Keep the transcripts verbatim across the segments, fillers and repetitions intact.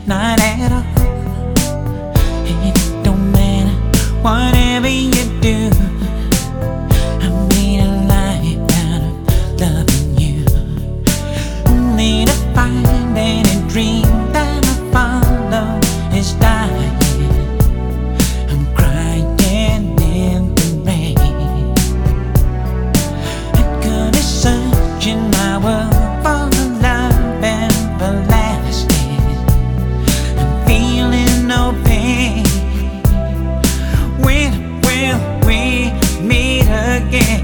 not at all. It don't matter whatever you do. I made a life out of loving you, only to find any dream that I follow is dying. I'm crying in the rain. I could be searching my world for love everlasting. I'm feeling no pain. When will we meet again?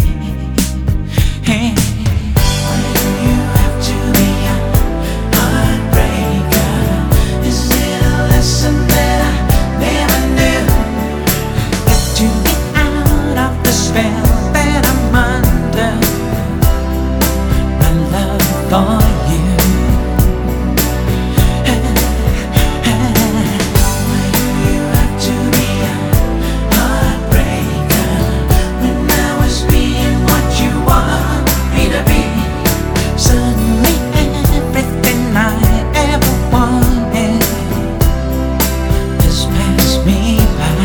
Hey. Why do you have to be a heartbreaker? Is it a lesson that I never knew? Got to get out of the spell that I'm under. My love for you. Why do you have to be a heartbreaker when I was being what you want me to be? Suddenly everything I ever wanted has passed me by.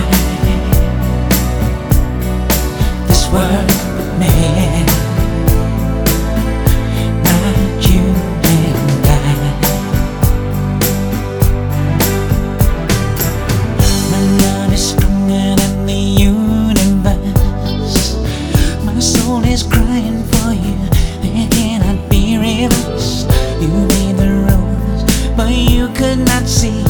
This world man, not you and I. My love is stronger than the universe. My soul is crying for you. There cannot be reverse. You made the rose, but you could not see